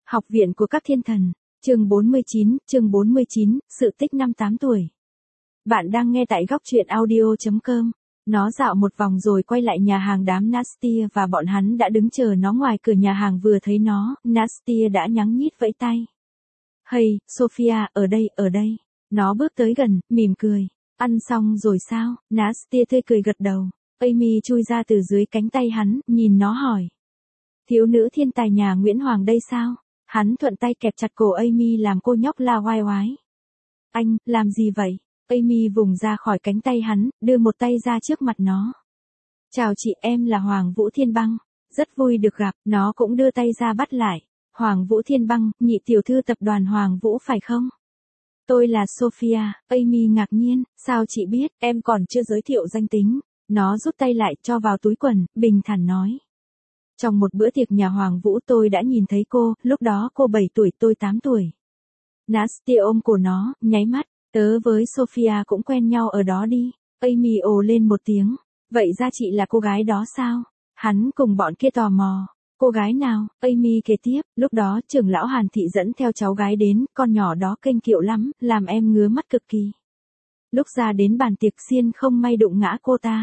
Học viện của các thiên thần, chương 49, sự tích năm 8 tuổi. Bạn đang nghe tại góc truyện audio.com. Nó dạo một vòng rồi quay lại nhà hàng đám Nastia và bọn hắn đã đứng chờ nó ngoài cửa nhà hàng. Vừa thấy nó, Nastia đã nhắng nhít vẫy tay. Hey, Sophia, ở đây. Nó bước tới gần, mỉm cười. Ăn xong rồi sao? Nastia tươi cười gật đầu. Amy chui ra từ dưới cánh tay hắn, nhìn nó hỏi. Thiếu nữ thiên tài nhà Nguyễn Hoàng đây sao? Hắn thuận tay kẹp chặt cổ Amy làm cô nhóc la oai oái. Anh, làm gì vậy? Amy vùng ra khỏi cánh tay hắn, đưa một tay ra trước mặt nó. Chào chị, em là Hoàng Vũ Thiên Băng. Rất vui được gặp, nó cũng đưa tay ra bắt lại. Hoàng Vũ Thiên Băng, nhị tiểu thư tập đoàn Hoàng Vũ phải không? Tôi là Sophia. Amy ngạc nhiên, sao chị biết, em còn chưa giới thiệu danh tính. Nó rút tay lại cho vào túi quần, bình thản nói. Trong một bữa tiệc nhà Hoàng Vũ tôi đã nhìn thấy cô, lúc đó cô 7 tuổi tôi 8 tuổi. Nastia ôm cổ nó, nháy mắt, tớ với Sophia cũng quen nhau ở đó đi. Amy ồ lên một tiếng, vậy ra chị là cô gái đó sao? Hắn cùng bọn kia tò mò. Cô gái nào? Amy kể tiếp, lúc đó trưởng lão Hàn Thị dẫn theo cháu gái đến, con nhỏ đó kênh kiệu lắm, làm em ngứa mắt cực kỳ. Lúc ra đến bàn tiệc Xiên không may đụng ngã cô ta.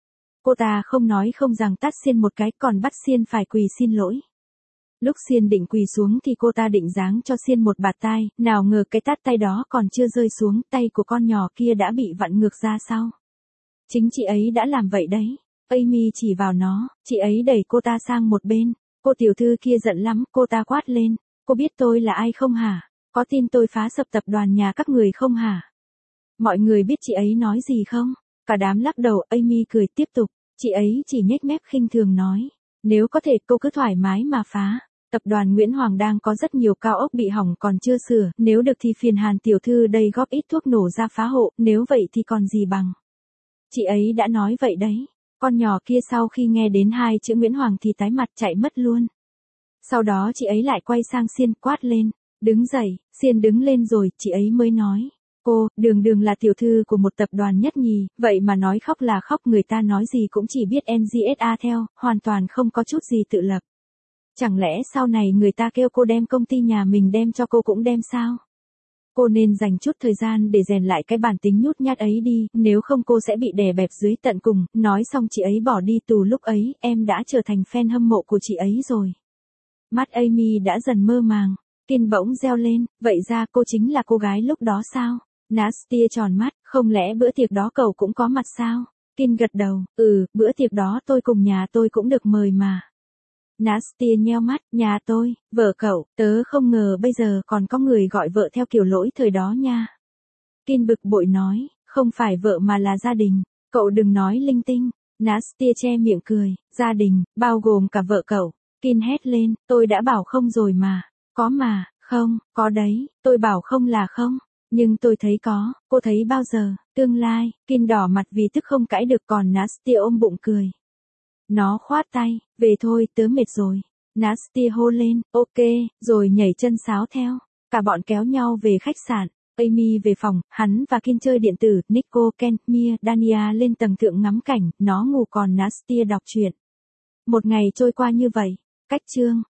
Cô ta không nói không rằng tát Xiên một cái còn bắt Xiên phải quỳ xin lỗi. Lúc Xiên định quỳ xuống thì cô ta định giáng cho Xiên một bạt tai, nào ngờ cái tát tay đó còn chưa rơi xuống, tay của con nhỏ kia đã bị vặn ngược ra sau. Chính chị ấy đã làm vậy đấy. Amy chỉ vào nó, chị ấy đẩy cô ta sang một bên. Cô tiểu thư kia giận lắm, cô ta quát lên. Cô biết tôi là ai không hả? Có tin tôi phá sập tập đoàn nhà các người không hả? Mọi người biết chị ấy nói gì không? Cả đám lắc đầu. Amy cười tiếp tục. Chị ấy chỉ nhếch mép khinh thường nói. Nếu có thể cô cứ thoải mái mà phá. Tập đoàn Nguyễn Hoàng đang có rất nhiều cao ốc bị hỏng còn chưa sửa. Nếu được thì phiền Hàn tiểu thư đây góp ít thuốc nổ ra phá hộ. Nếu vậy thì còn gì bằng. Chị ấy đã nói vậy đấy. Con nhỏ kia sau khi nghe đến hai chữ Nguyễn Hoàng thì tái mặt chạy mất luôn. Sau đó chị ấy lại quay sang Xiên quát lên. Đứng dậy. Xiên đứng lên rồi chị ấy mới nói. Cô, đường là tiểu thư của một tập đoàn nhất nhì, vậy mà nói khóc là khóc, người ta nói gì cũng chỉ biết NGSA theo, hoàn toàn không có chút gì tự lập. Chẳng lẽ sau này người ta kêu cô đem công ty nhà mình đem cho cô cũng đem sao? Cô nên dành chút thời gian để rèn lại cái bản tính nhút nhát ấy đi, nếu không cô sẽ bị đè bẹp dưới tận cùng. Nói xong chị ấy bỏ đi. Từ lúc ấy, em đã trở thành fan hâm mộ của chị ấy rồi. Mắt Amy đã dần mơ màng. Kin bỗng reo lên, vậy ra cô chính là cô gái lúc đó sao? Nastia tròn mắt, không lẽ bữa tiệc đó cậu cũng có mặt sao? Kin gật đầu, bữa tiệc đó tôi cùng nhà tôi cũng được mời mà. Nastia nheo mắt, nhà tôi, vợ cậu, tớ không ngờ bây giờ còn có người gọi vợ theo kiểu lỗi thời đó nha. Kin bực bội nói, không phải vợ mà là gia đình, cậu đừng nói linh tinh. Nastia che miệng cười, gia đình, bao gồm cả vợ cậu. Kin hét lên, tôi đã bảo không rồi mà. Có mà, không, có đấy, tôi bảo không là không. Nhưng tôi thấy có, cô thấy bao giờ, tương lai. Kin đỏ mặt vì tức không cãi được, còn Nastia ôm bụng cười. Nó khoát tay, về thôi tớ mệt rồi. Nastia hô lên, ok, rồi nhảy chân sáo theo. Cả bọn kéo nhau về khách sạn. Amy về phòng, hắn và Kin chơi điện tử, Nico, Ken, Mia, Dania lên tầng thượng ngắm cảnh, nó ngủ còn Nastia đọc truyện. Một ngày trôi qua như vậy. Cách chương